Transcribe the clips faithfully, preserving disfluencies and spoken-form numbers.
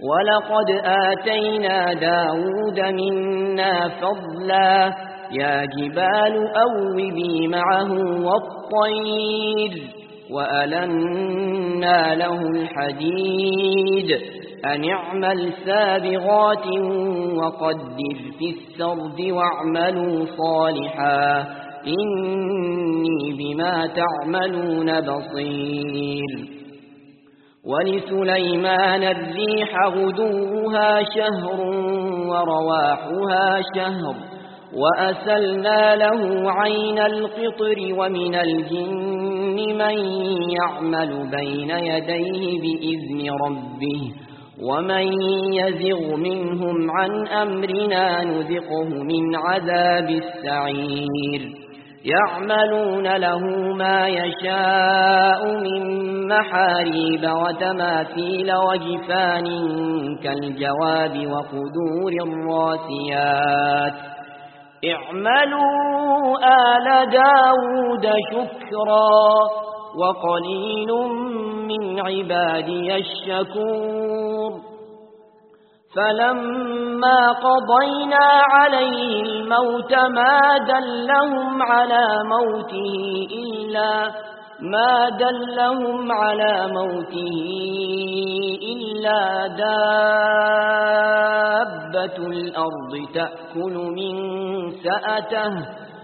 ولقد آتينا داود منا فضلا يا جبال أوبي معه والطير وألنا له الحديد أن اعمل سابغات وقدر في السرد واعملوا صالحا إني بما تعملون بصير. ولسليمان الريح غدوها شهر ورواحها شهر وأسلنا له عين القطر ومن الجن من يعمل بين يديه بإذن ربه ومن يزغ منهم عن أمرنا نذقه من عذاب السعير. يعملون له ما يشاء من محاريب وتماثيل وجفان كالجواب وقدور الراسيات. اعملوا آل داود شكرا وقليل من عبادي الشكور. فلما قضينا عليه الموت ما دلهم على موته إلا ما دلهم على موته إلا دابة الأرض تأكل من سأته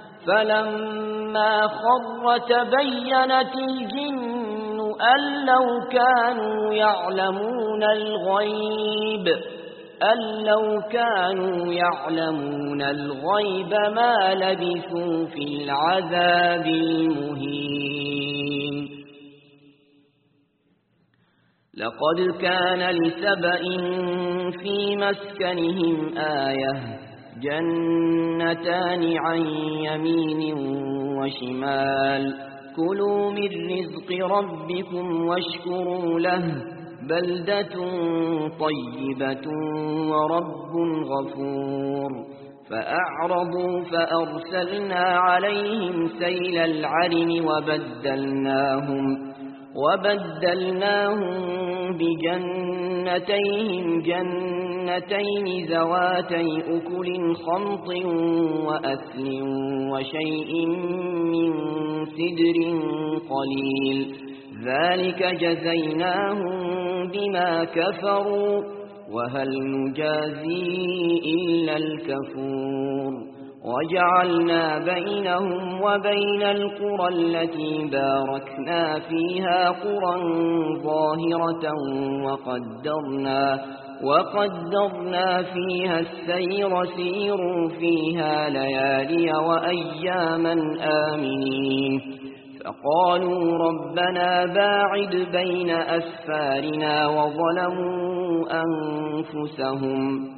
فلما خر تبينت الجن أن لو كانوا يعلمون الغيب أن لو كانوا يعلمون الغيب ما لبثوا في العذاب المهين. لقد كان لسبإ في مسكنهم آية جنتان عن يمين وشمال كلوا من رزق ربكم واشكروا له بلدة طيبة ورب غفور. فأعرضوا فأرسلنا عليهم سيل العرم وبدلناهم وبدلناهم بجنتيهم جنتين ذواتي أكل خمط وأثل وشيء من سدر قليل ذلك جزيناهم بما كفروا وهل نجازي إلا الكفور. وجعلنا بينهم وبين القرى التي باركنا فيها قرى ظاهرة وقدرنا, وقدرنا فيها السير سيروا فيها ليالي وأياما آمنين. فقالوا ربنا باعد بين أسفارنا وظلموا أنفسهم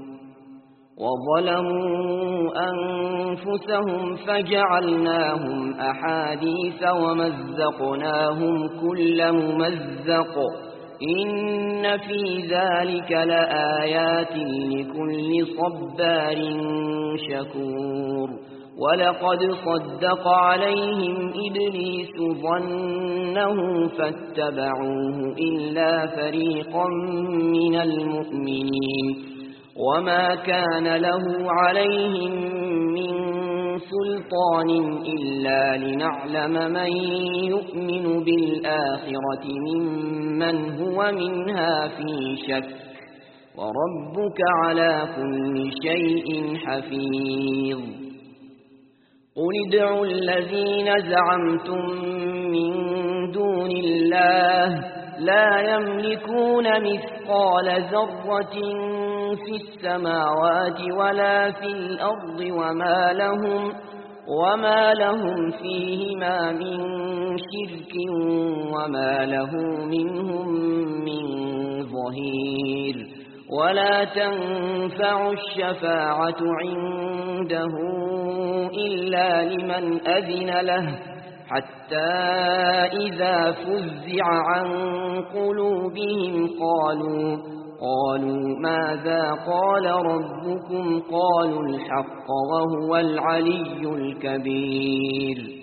وظلموا أنفسهم فجعلناهم أحاديث ومزقناهم كل ممزق إن في ذلك لآيات لكل صبار شكور. ولقد صدق عليهم إبليس ظنه فاتبعوه إلا فريقا من المؤمنين وما كان له عليهم من سلطان إلا لنعلم من يؤمن بالآخرة ممن هو منها في شك وربك على كل شيء حفيظ. قل ادعوا الذين زعمتم من دون الله لا يملكون مثقال ذرة في السماوات ولا في الأرض وما لهم, وما لهم فيهما من شرك وما له منهم من ظهير. ولا تنفع الشفاعة عنده إلا لمن أذن له حتى إذا فزع عن قلوبهم قالوا قالوا ماذا قال ربكم قالوا الحق وهو العلي الكبير.